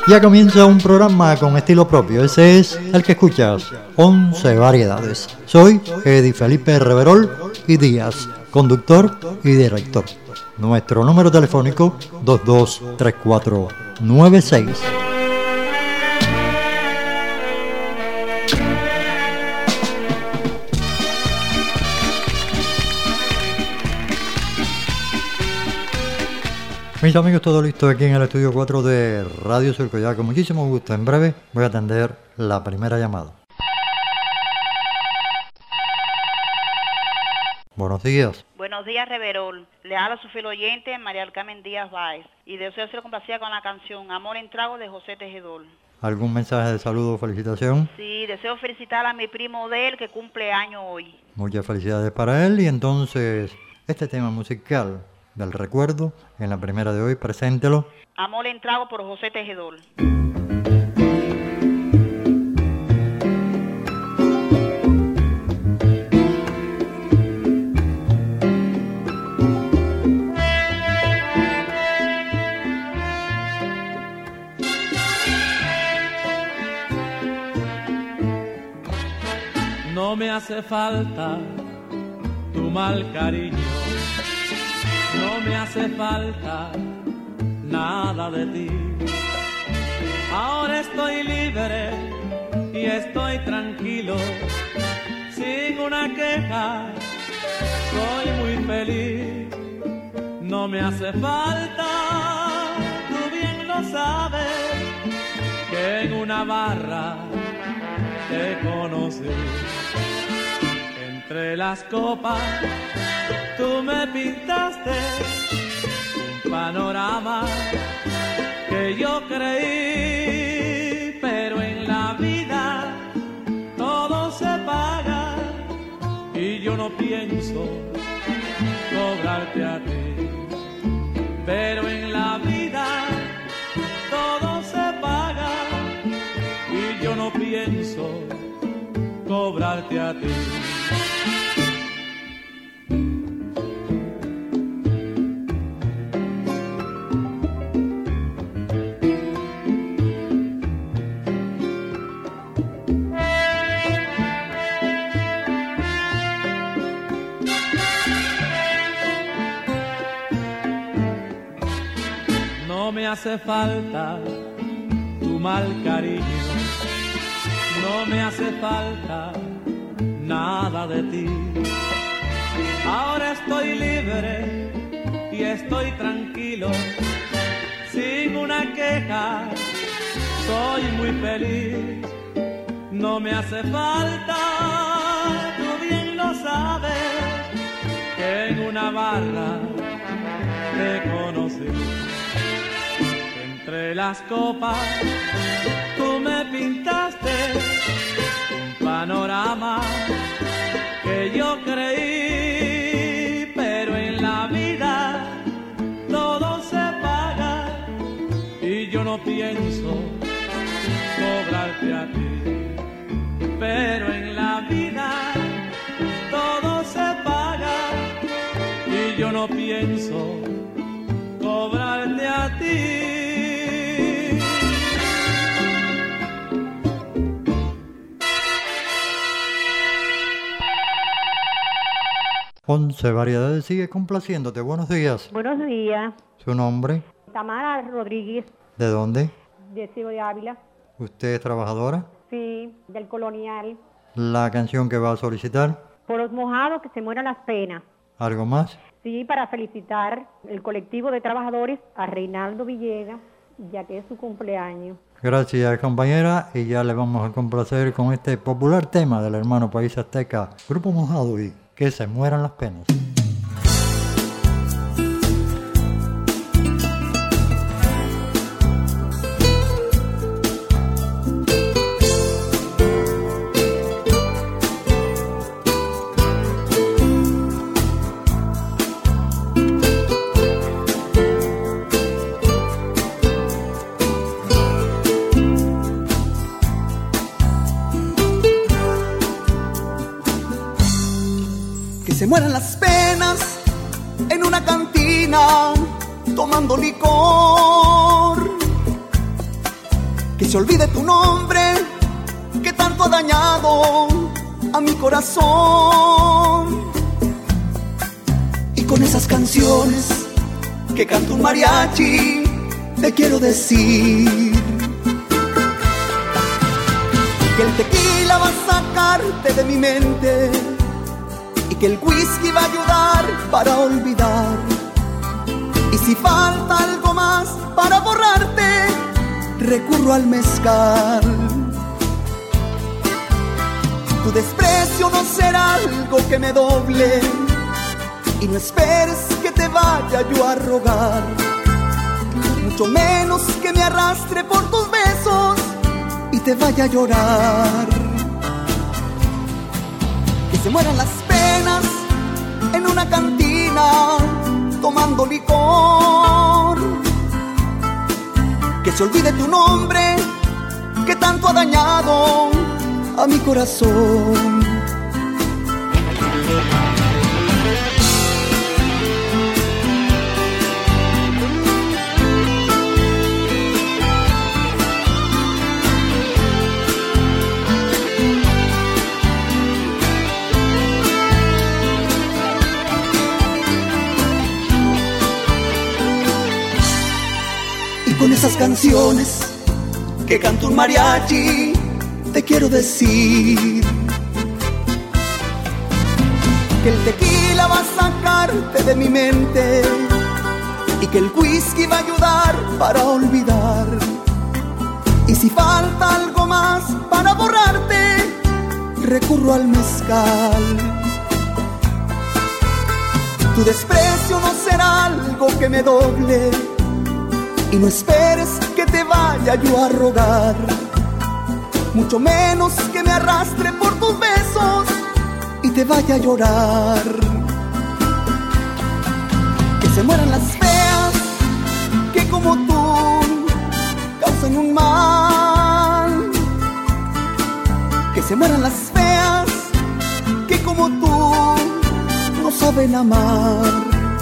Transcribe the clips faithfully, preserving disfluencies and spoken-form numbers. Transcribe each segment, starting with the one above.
Ya comienza un programa con estilo propio, ese es el que escuchas, once variedades. Soy Eddie Felipe Reverol y Díaz, conductor y director. Nuestro número telefónico dos dos tres cuatro nueve seis. Mis amigos, todo listo aquí en el estudio cuatro de Radio Surco. Ya con muchísimo gusto, en breve voy a atender la primera llamada. Buenos días. Buenos días, Reverol. Le habla su fiel oyente, María del Carmen Díaz Báez, y deseo ser complacida con la canción Amor en Trago de José Tejedor. ¿Algún mensaje de saludo o felicitación? Sí, deseo felicitar a mi primo de él que cumple año hoy. Muchas felicidades para él. Y entonces, este tema musical del recuerdo, en la primera de hoy, preséntelo. Amor en Trago por José Tejedor. No me hace falta tu mal cariño, no me hace falta nada de ti. Ahora estoy libre y estoy tranquilo, sin una queja, soy muy feliz. No me hace falta, tú bien lo sabes, que en una barra te conocí. Entre las copas tú me pintaste un panorama que yo creí, pero en la vida todo se paga y yo no pienso cobrarte a ti. Pero en la vida todo se paga y yo no pienso cobrarte a ti. No me hace falta tu mal cariño, no me hace falta nada de ti. Ahora estoy libre y estoy tranquilo, sin una queja, soy muy feliz. No me hace falta, tú bien lo sabes, que en una barra te conocí. Entre las copas tú me pintaste un panorama que yo creí, pero en la vida todo se paga y yo no pienso cobrarte a ti. Pero en la vida todo se paga y yo no pienso cobrarte a ti. once variedades sigue complaciéndote. Buenos días. Buenos días. ¿Su nombre? Tamara Rodríguez. ¿De dónde? De Ciudad de Ávila. ¿Usted es trabajadora? Sí, del Colonial. ¿La canción que va a solicitar? Por los mojados que se mueran las penas. ¿Algo más? Sí, para felicitar el colectivo de trabajadores a Reinaldo Villegas, ya que es su cumpleaños. Gracias, compañera, y ya le vamos a complacer con este popular tema del hermano país azteca, Grupo Mojado y Que se mueran las penas. Se mueran las penas en una cantina tomando licor. que se olvide tu nombre, que tanto ha dañado a mi corazón. Y con esas canciones que canta un mariachi, te quiero decir que el tequila va a sacarte de mi mente y que el whisky va a ayudar para olvidar. Y si falta algo más para borrarte, recurro al mezcal. Tu desprecio no será algo que me doble, y no esperes que te vaya yo a rogar, mucho menos que me arrastre por tus besos y te vaya a llorar. Que se mueran las penas en una cantina tomando licor, que se olvide tu nombre que tanto ha dañado a mi corazón. Con esas canciones que canta un mariachi, te quiero decir que el tequila va a sacarte de mi mente y que el whisky va a ayudar para olvidar. Y si falta algo más para borrarte, recurro al mezcal. Tu desprecio no será algo que me doble, y no esperes que te vaya yo a rogar, mucho menos que me arrastre por tus besos y te vaya a llorar. Que se mueran las feas que como tú causan un mal. Que se mueran las feas que como tú no saben amar.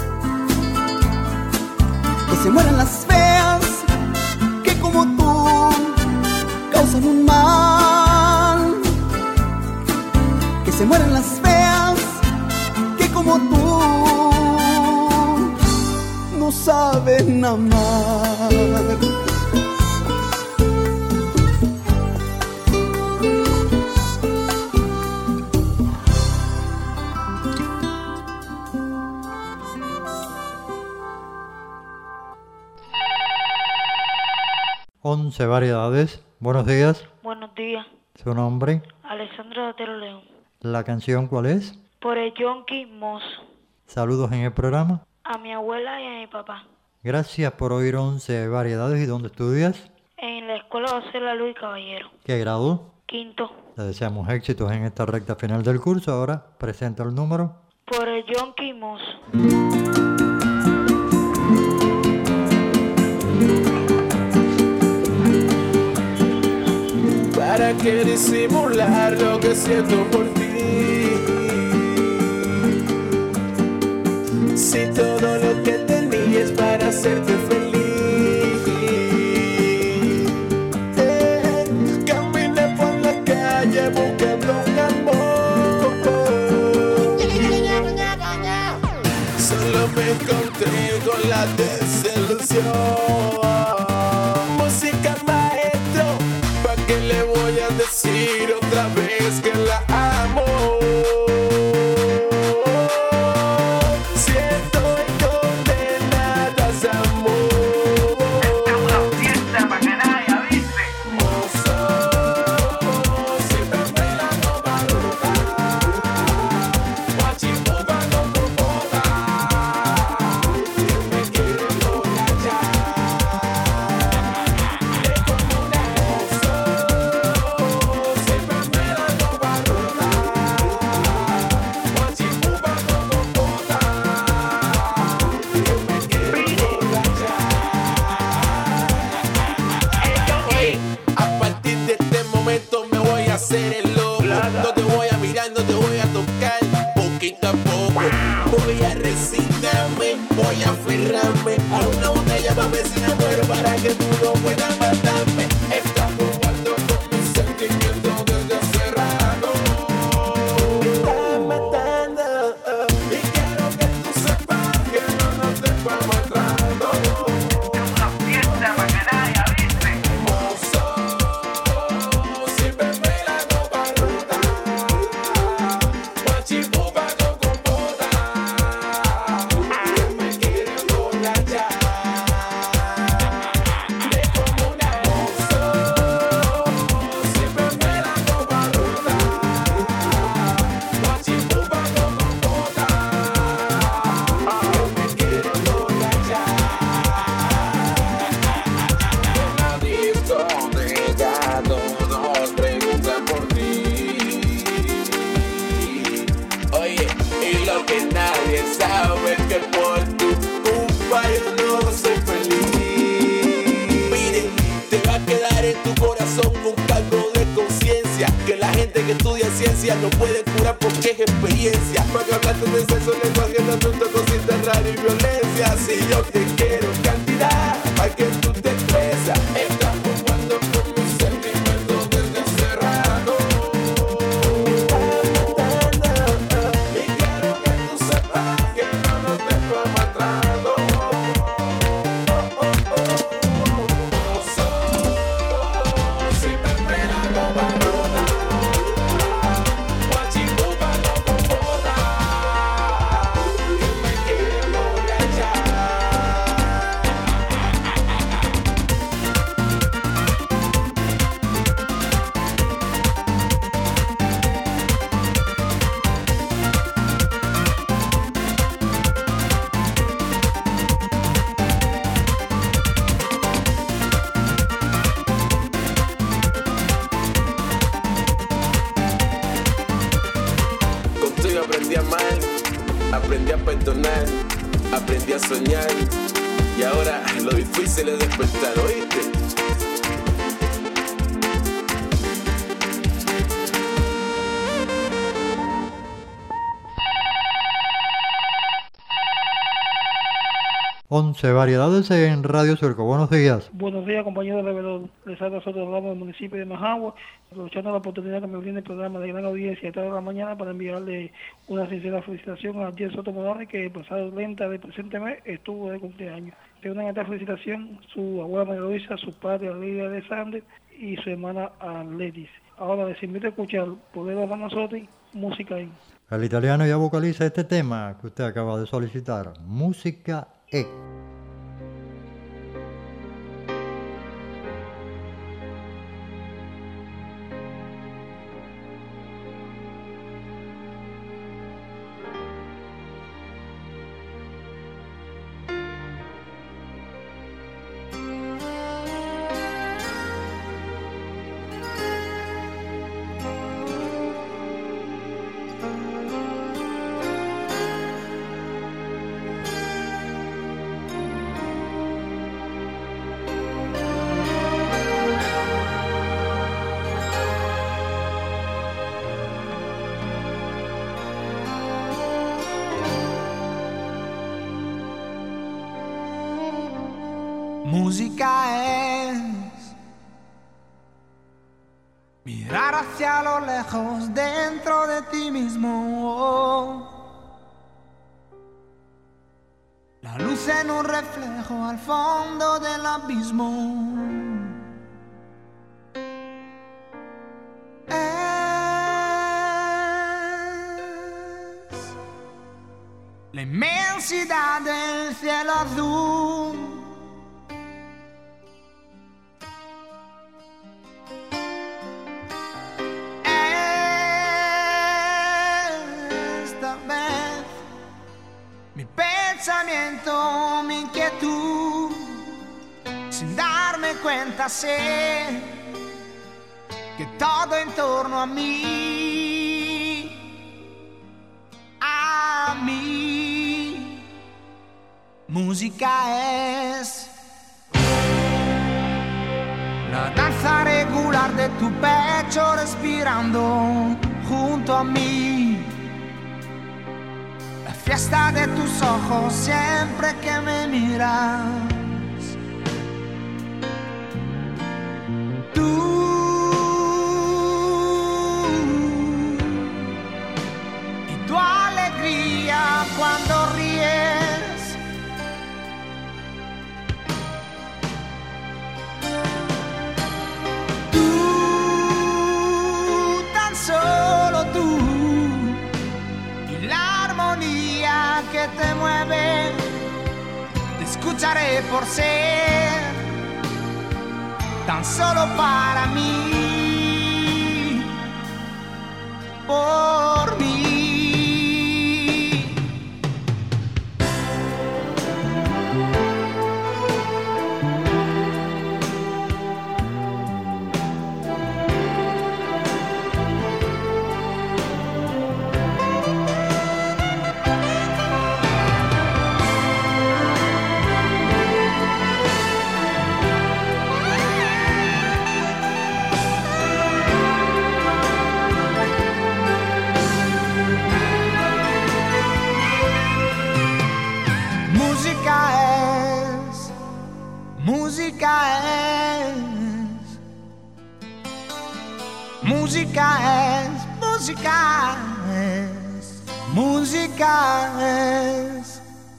Que se mueran las feas que como tú causan un mal. Que se mueran las feas que como tú no saben amar. once variedades. Buenos días. Buenos días. ¿Su nombre? Alessandra de Otero León. ¿La canción cuál es? Por el Yonki Mozo. Saludos en el programa. A mi abuela y a mi papá. Gracias por oír once variedades. ¿Y dónde estudias? En la escuela José La Luis Caballero. ¿Qué grado? Quinto. Le deseamos éxitos en esta recta final del curso. Ahora presenta el número. Por el Yonki Mozo. ¿Para qué disimular lo que siento por ti? Si todo lo que tenía es para hacerte feliz. Eh, caminé por la calle buscando un amor. Solo me encontré con la desilusión. Música maestro, ¿pa' qué le voy a decir otra vez que la amo? Si estoy condenada a ese amor. Esta es una fiesta pa' que nadie avise. Mozo, siempre me la no madruga. Guachipupa con tu boca. Y me quiere emborrachar. Es como una mozo, siempre me la no madruga. Guachipupa con tu boca. Y me quiere emborrachar. A partir de este momento me voy a hacer el loco. No te voy a mirar, no te voy a tocar, poquito a poco. Voy a resignarme, voy a aferrarme a una botella pa' ver si me muero, para que tú no puedas matarme. Esto culpa yo no soy feliz. Mire, te va a quedar en tu corazón un cargo de conciencia que la gente que estudia ciencia no puede curar porque es experiencia. Para que hablaste de sexo, lenguaje, de asuntos, cositas raras y violencia. Si yo te quiero cantidad, para que tú te expresas. Estamos jugando con mis sentimientos desde hace rato. Y quiero que tú sepas que no nos dejo maltrato. Si te espera no va a nada. Guachicupa no comporta. Que me quiero agachar. Contigo aprendí a amar, aprendí a perdonar, aprendí a soñar. Y ahora lo difícil es despertar, ¿oíste? once variedades en Radio Surco. Buenos días. Buenos días, compañeros de Revedor. Les habla Soto Ramos del municipio de Majagua, aprovechando la oportunidad que me brinda el programa de gran audiencia a toda la mañana para enviarle una sincera felicitación a Jen Soto Morales, que el pasado treinta del presente mes estuvo de cumpleaños. Se unen a esta felicitación su abuela María Luisa, su padre Lidia Alexander y su hermana Letis. Ahora les invito a escuchar Poder de Ramazotti, música en. El italiano ya vocaliza este tema que usted acaba de solicitar, Música E. Música es mirar hacia lo lejos dentro de ti mismo. La luz en un reflejo al fondo del abismo. Es la inmensidad del cielo azul. Mi inquietud, sin darme cuenta sé que todo en torno a mí, a mí, música es la danza regular de tu pecho respirando junto a mí. Fiesta de tus ojos siempre que me miras. Tú y tu alegría cuando ríes. Tú, tan solo tú. Que te mueve, te escucharé por ser tan solo para mí, por mí. música es, música es, música es, música es.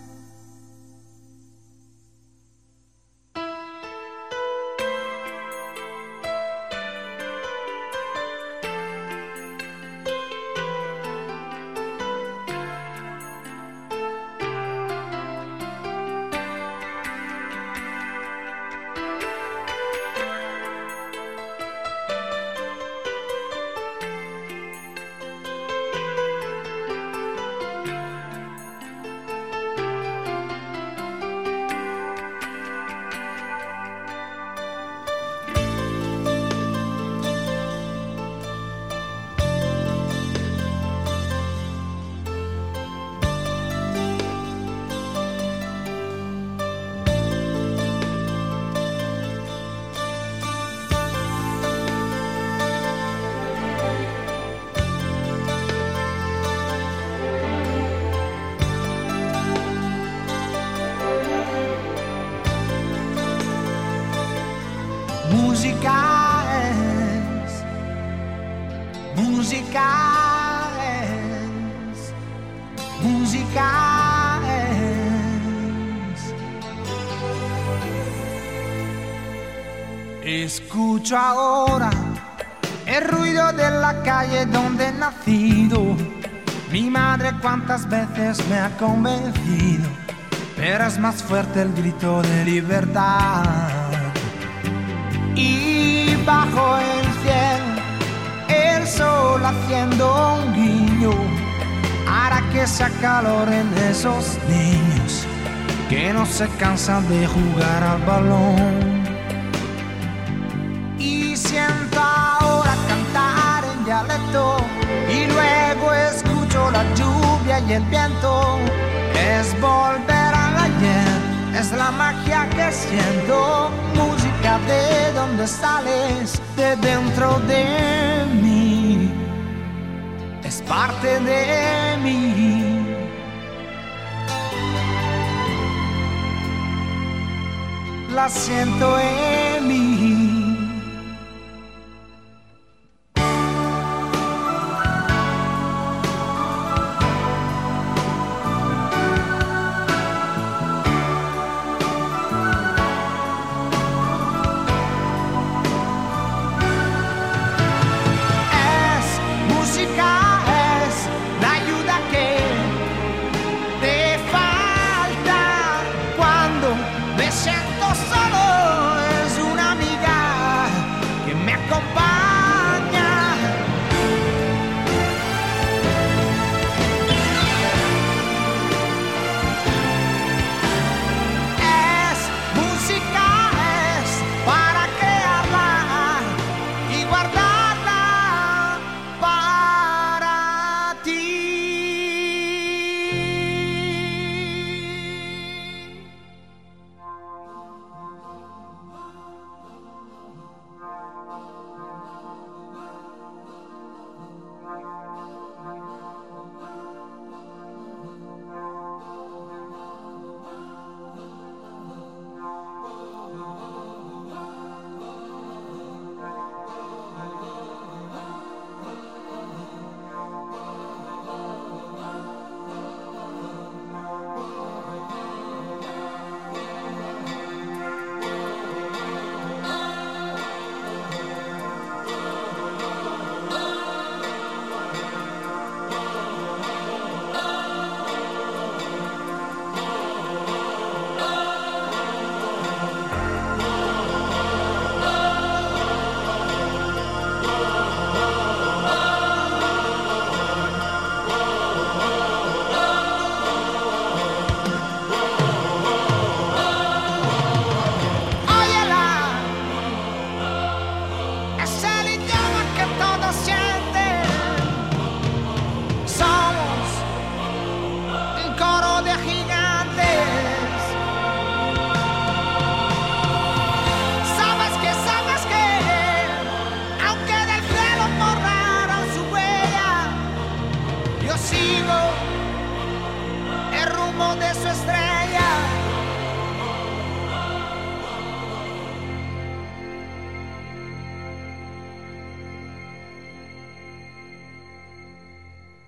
Música es, música es, música es. Escucho ahora el ruido de la calle donde he nacido. Mi madre cuántas veces me ha convencido, pero es más fuerte el grito de libertad. Y bajo el cielo, el sol haciendo un guiño hará que se acaloren esos niños que no se cansan de jugar al balón. Y siento ahora cantar en dialecto y luego escucho la lluvia y el viento. Es volver al ayer, es la magia que siento. Música de donde sales, de dentro de mí, es parte de mí. La siento en mí.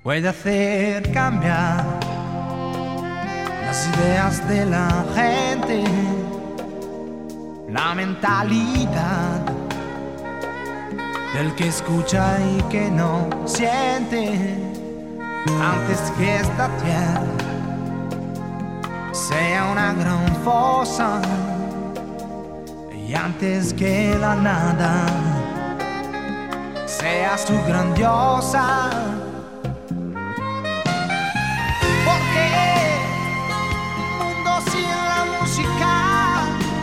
puede hacer cambiar las ideas de la gente, la mentalidad del que escucha y que no siente, antes que esta tierra sea una gran fosa y antes que la nada seas tú grandiosa. Porque mundo sin la música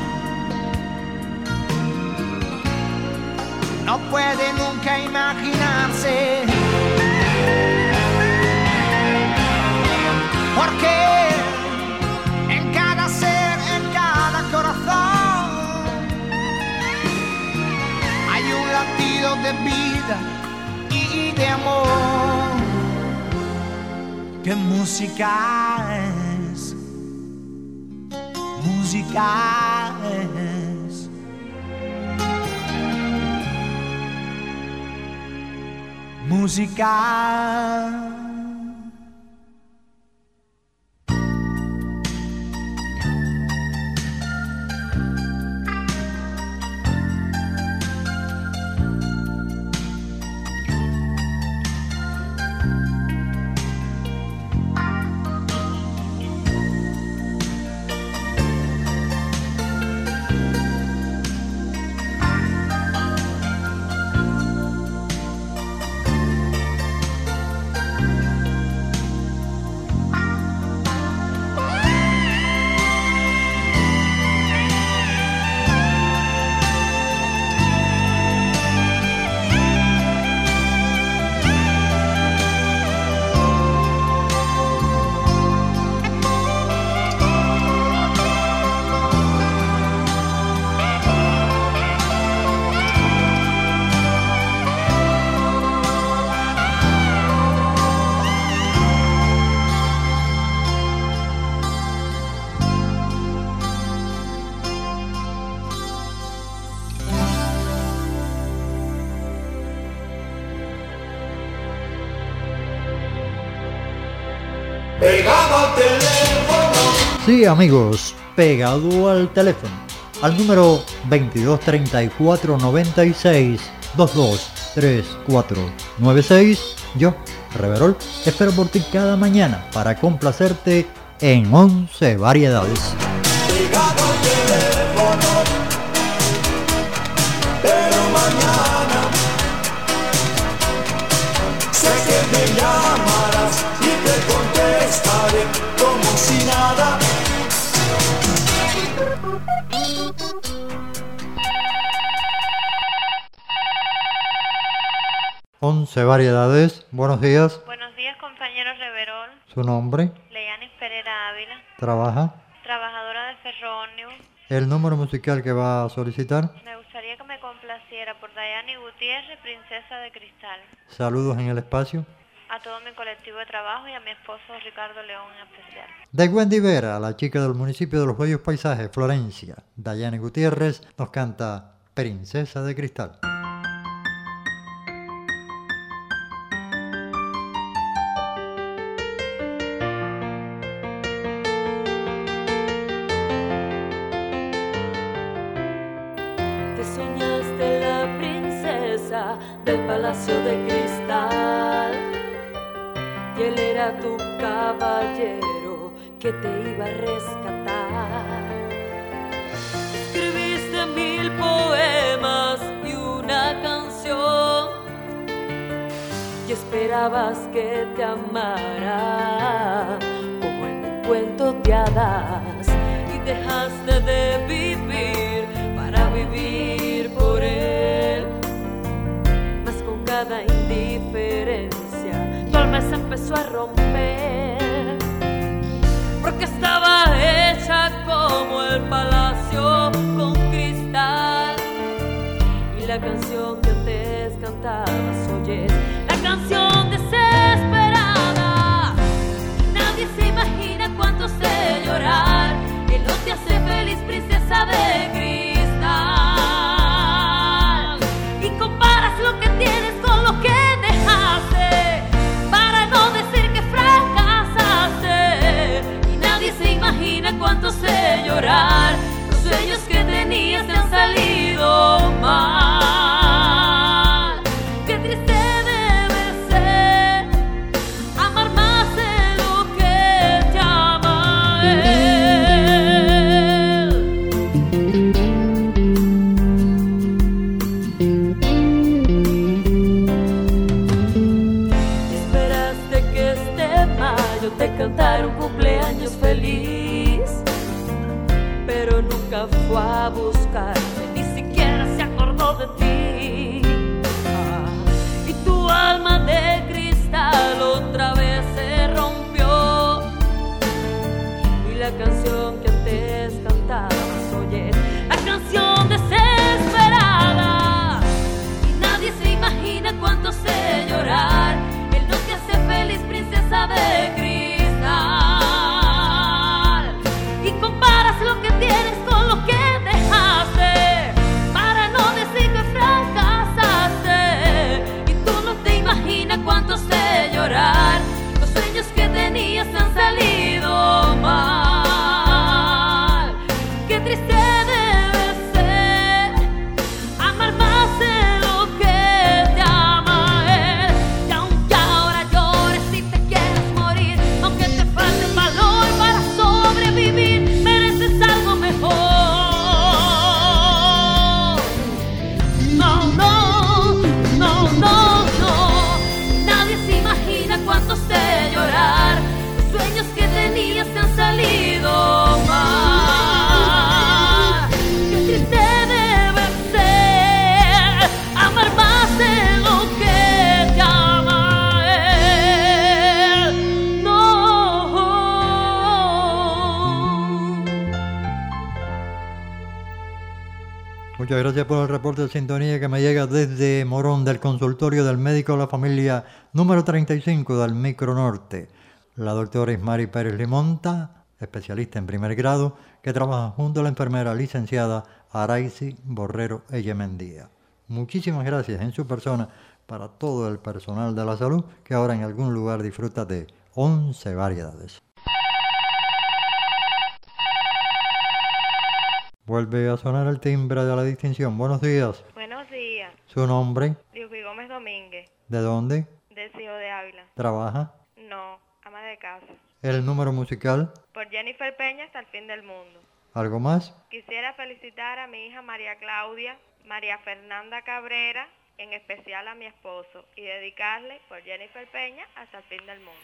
no puede nunca imaginarse. Porque en cada ser, en cada corazón hay un latido de vida y de amor. ¿Qué música es? Música es. Música. Pegado al teléfono. Sí, amigos, pegado al teléfono. Al número veintidós treinta y cuatro noventa y seis veintidós treinta y cuatro noventa y seis. Yo, Reverol, espero por ti cada mañana para complacerte en once variedades. Pegado al teléfono. Pero mañana sé que me llamarás y te contestaré como si nada. once variedades, buenos días. Buenos días, compañero Reverol. ¿Su nombre? Leyanis Pereira Ávila. ¿Trabaja? Trabajadora de Ferróneo. ¿El número musical que va a solicitar? Me gustaría que me complaciera por Dayani Gutiérrez, Princesa de Cristal. Saludos en el espacio. A todo mi colectivo de trabajo y a mi esposo Ricardo León en especial. De Wendy Vera, la chica del municipio de Los Bellos Paisajes, Florencia, Dayani Gutiérrez nos canta Princesa de Cristal. Del palacio de cristal, y él era tu caballero que te iba a rescatar. Escribiste mil poemas y una canción, y esperabas que te amara como en un cuento de hadas, y dejaste de vivir para vivir por él. Cada indiferencia tu alma se empezó a romper, porque estaba hecha como el palacio con cristal, y la canción que antes cantabas hoy es la canción desesperada. Nadie se imagina cuánto sé llorar, que no te hace feliz, princesa de cristal, y comparas lo que tienes con lo que dejaste, para no decir llorar. Los sueños que tenías te han salido mal. Qué triste debe ser amar más de lo que te ama él. Esperaste que este mayo te cantara un cumpleaños feliz, pero nunca fue a buscarte, ni siquiera se acordó de ti. Ah, y tu alma de cristal otra vez se rompió, y la canción que antes cantabas hoy es la canción desesperada. Y nadie se imagina cuánto sé llorar. Él no te hace feliz, princesa de cristal, y comparas lo que tienes con lo que dejaste, para no decir que fracasaste. Y tú no te imaginas cuánto sé llorar. Los sueños que tenías han salido mal. Qué triste debe ser amar más de lo que te ama él. Y aunque ahora llores y te quieres morir, aunque te falte valor para sobrevivir, mereces algo mejor. No, no, no, no, no. Nadie se imagina cuánto sé llorar. Los sueños que tenías te han salido mal. Qué triste debe ser amar más de lo que te ama él. No. Muchas gracias por el reporte de sintonía que me llega desde Morón, del consultorio del médico de la familia número treinta y cinco del Micro Norte, la doctora Ismari Pérez Limonta, especialista en primer grado, que trabaja junto a la enfermera licenciada Araisi Borrero Eyemendía. Muchísimas gracias en su persona para todo el personal de la salud que ahora en algún lugar disfruta de once variedades. Vuelve a sonar el timbre de la distinción. Buenos días. Buenos días. ¿Su nombre? Liubi Gómez Domínguez, ¿De dónde? de Ciudad de Ávila. ¿Trabaja? No, ama de casa. ¿El número musical? Por Jennifer Peña hasta el fin del mundo. ¿Algo más? Quisiera felicitar a mi hija María Claudia, María Fernanda Cabrera, en especial a mi esposo, y dedicarle por Jennifer Peña hasta el fin del mundo.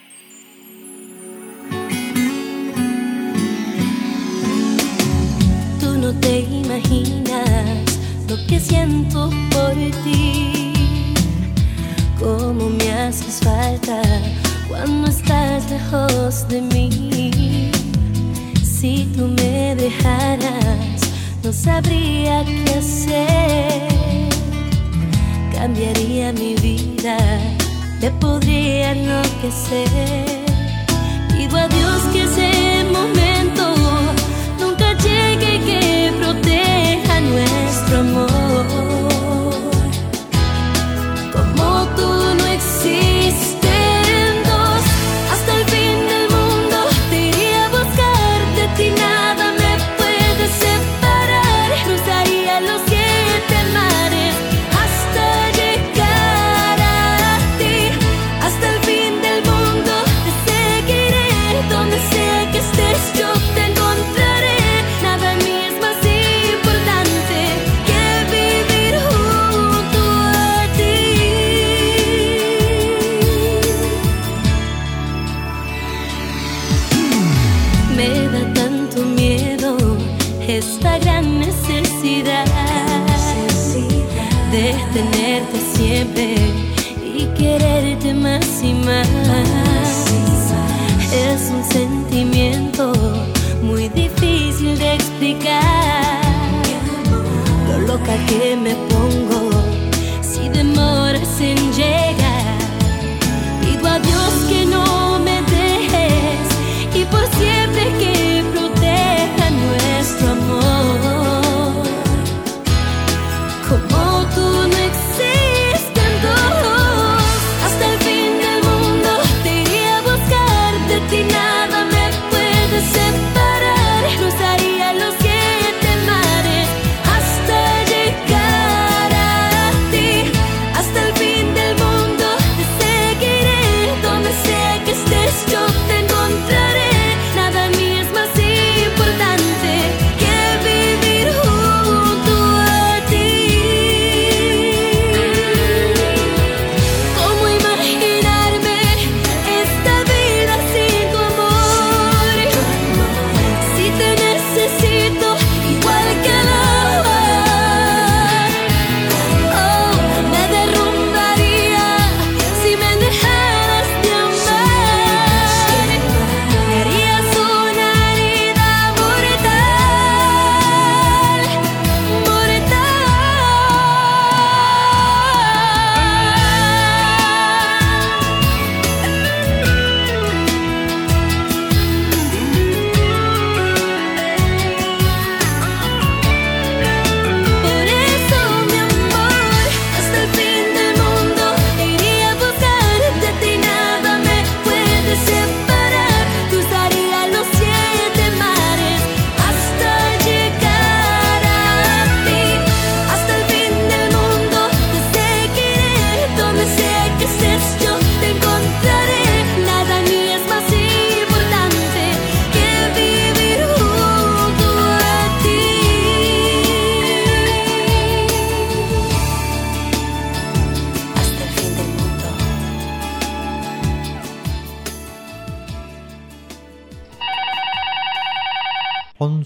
Tú no te imaginas lo que siento por ti, cómo me haces falta cuando estás lejos de mí. Si tú me dejaras, no sabría qué hacer. Cambiaría mi vida, te podría enloquecer. Pido a Dios que ese momento nunca llegue y que proteja nuestro amor. Como tú no existen dos, hasta el fin del mundo te iría a buscar. De ti nada me puede separar. Cruzaría los siete mares hasta llegar a ti. Hasta el fin del mundo te seguiré. Donde sea que estés yo te encontraré. Nada en mí es más importante que vivir junto a ti. Me da tanto miedo esta gran necesidad de tenerte siempre y quererte más y más. Es un sentimiento muy difícil de explicar, lo loca que me pongo si demoras en llegar. Pido a Dios que no me dejes y por siempre que proteja nuestro amor. Como tú no existen dos, hasta el fin del mundo te iría a buscar. De ti nada me puede separar. Cruzaría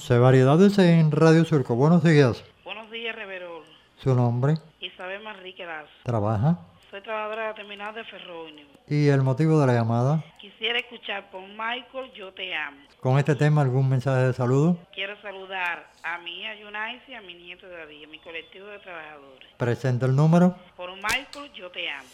once variedades en Radio Surco. Buenos días. Buenos días, Reverol. ¿Su nombre? Isabel Manrique Lazo. ¿Trabaja? Soy trabajadora de la terminal de Ferroño. ¿Y el motivo de la llamada? Quisiera escuchar por Michael, Yo Te Amo. ¿Con este tema algún mensaje de saludo? Quiero saludar a mi hija Yunaisi y a mi nieto David, a mi colectivo de trabajadores. Presenta el número. Por Michael, Yo Te Amo.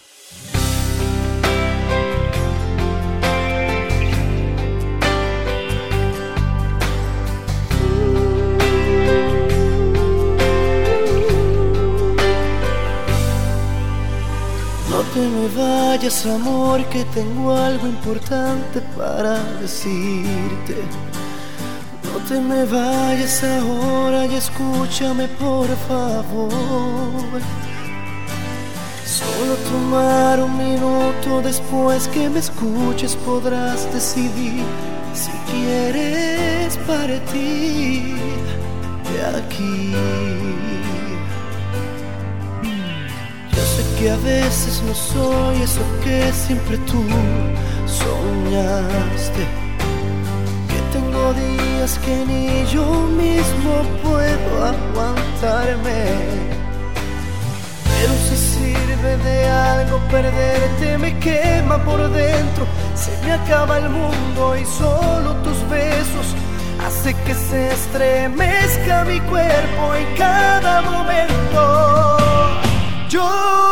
No te me vayas, amor, que tengo algo importante para decirte. No te me vayas ahora y escúchame por favor. Solo tomar un minuto después que me escuches podrás decidir si quieres partir de aquí. Que a veces no soy eso que siempre tú soñaste, que tengo días que ni yo mismo puedo aguantarme. Pero si sirve de algo perderte, me quema por dentro, se me acaba el mundo y solo tus besos hace que se estremezca mi cuerpo en cada momento. Yo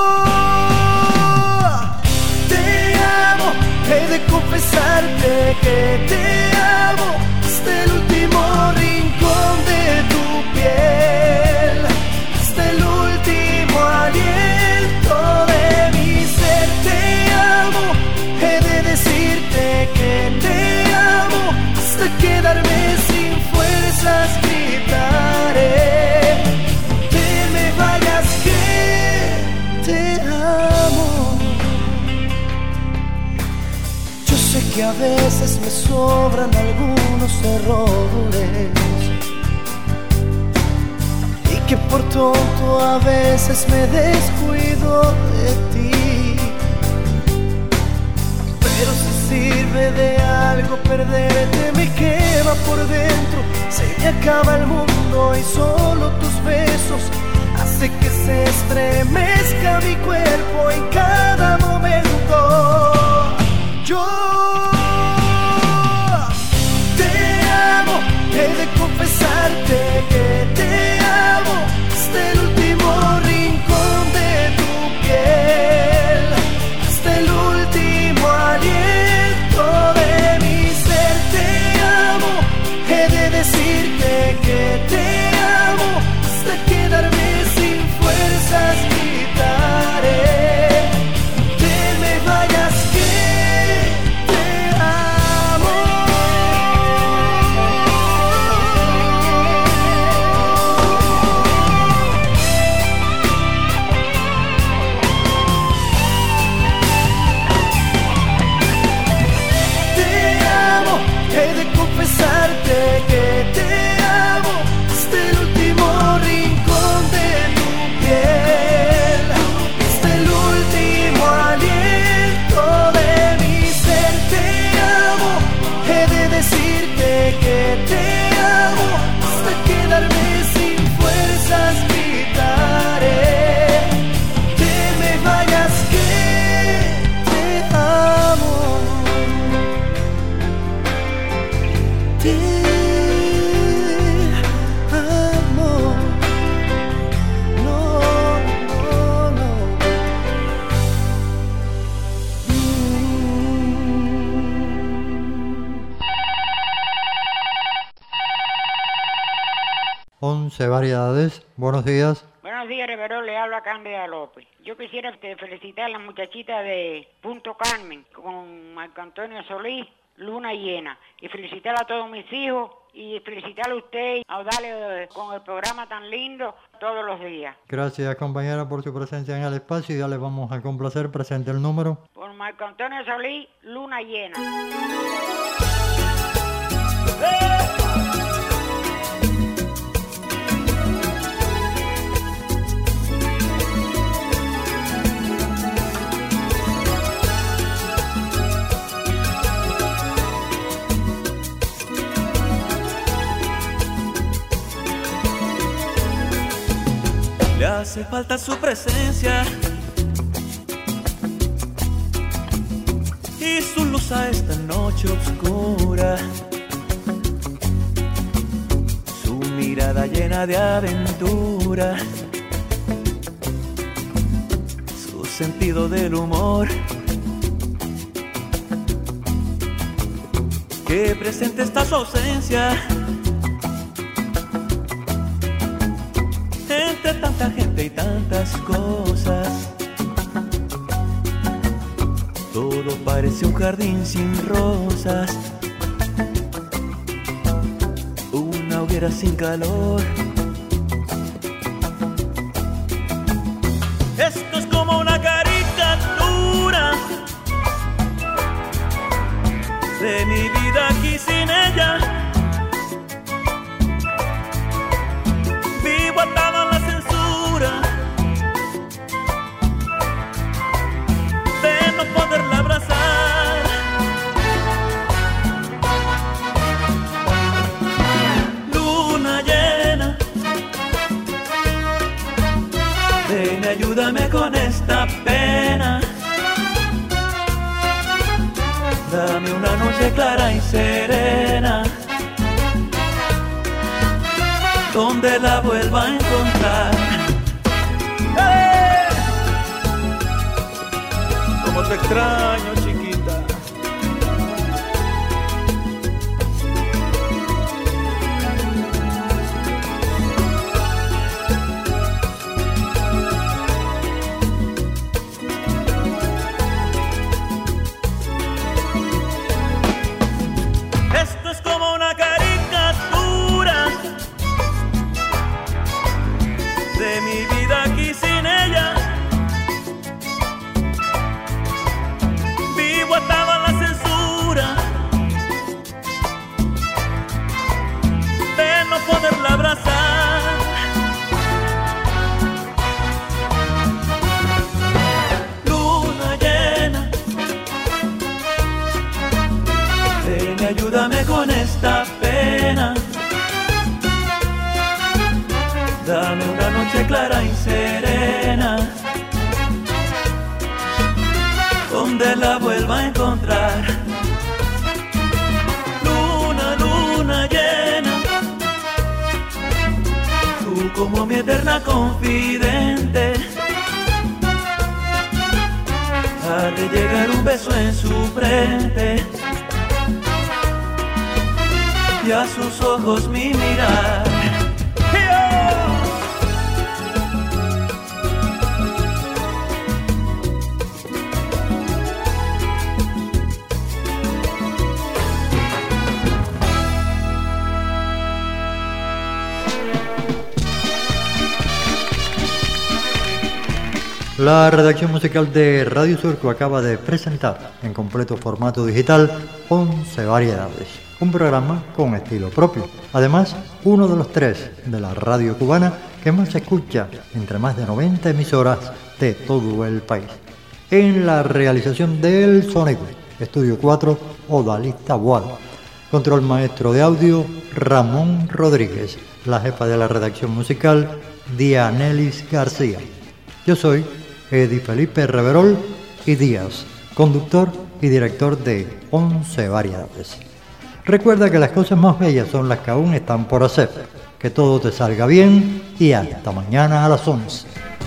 te amo, he de confesarte que te amo hasta el último rincón de tu piel, hasta el último aliento de mi ser. Te amo, he de decirte que te amo hasta quedarme sin fuerzas, gritaré. Te me vayas que te amo. Yo sé que a veces me sobran algunos errores y que por tonto a veces me descuido de ti. Pero si sirve de algo perderte, me quema por dentro, se me acaba el mundo y solo tus besos hace que se estremezca mi cuerpo en cada momento. Yo te amo, he de confesarte que te amo hasta el último rincón de tu piel, hasta el último aliento de mi ser. Te amo, he de decirte que te amo hasta quedarme sin fuerzas, gritaré. Te me vayas que te amo. Te amo, he de confesarte que te amo hasta el último rincón de tu piel, hasta el último aliento de mi ser. Te amo, he de decirte que te amo hasta quedarme sin fuerzas, gritaré. Te me vayas que te amo. Te amo. No, no, no. once variedades. Buenos días. Buenos días, Reverol, le habla Cándida López. Yo quisiera este, felicitar a las muchachitas de Punto Carmen con Marco Antonio Solís, Luna Llena, y felicitar a todos mis hijos y felicitar a usted, a darle con el programa tan lindo todos los días. Gracias, compañera, por su presencia en el espacio y ya les vamos a complacer. Presente el número. Por Marco Antonio Solís, Luna Llena. hace falta su presencia y su luz a esta noche oscura, su mirada llena de aventura, su sentido del humor, que presente está su ausencia entre tanta gente y tantas cosas. Todo parece un jardín sin rosas, una hoguera sin calor. Esto es como una caricatura de mi vida aquí sin ella. Vivo atado a la censura de no poderla abrazar. Luna llena, ven, ayúdame con esta pena. Dame una noche clara y serena, donde la vuelva a encontrar. ¡Hey! Como te extraño, chiquita. Esto es como una caricatura de mi vida aquí sin ella. Vivo atado a la censura de no poderla abrazar. Luna llena, ven, ayúdame con esta pena. Dame una noche clara y serena, donde la vuelva a encontrar. Luna, luna llena, tú como mi eterna confidente. Ha de llegar un beso en su frente y a sus ojos mi mirar. La redacción musical de Radio Surco acaba de presentar en completo formato digital once variedades, un programa con estilo propio. Además, uno de los tres de la radio cubana que más se escucha entre más de noventa emisoras de todo el país. En la realización del sonido, Estudio cuatro, Odalista Boal. Control maestro de audio, Ramón Rodríguez. La jefa de la redacción musical, Dianelis García. Yo soy Edi Felipe Reverol y Díaz, conductor y director de once variedades. Recuerda que las cosas más bellas son las que aún están por hacer. Que todo te salga bien y hasta mañana a las once.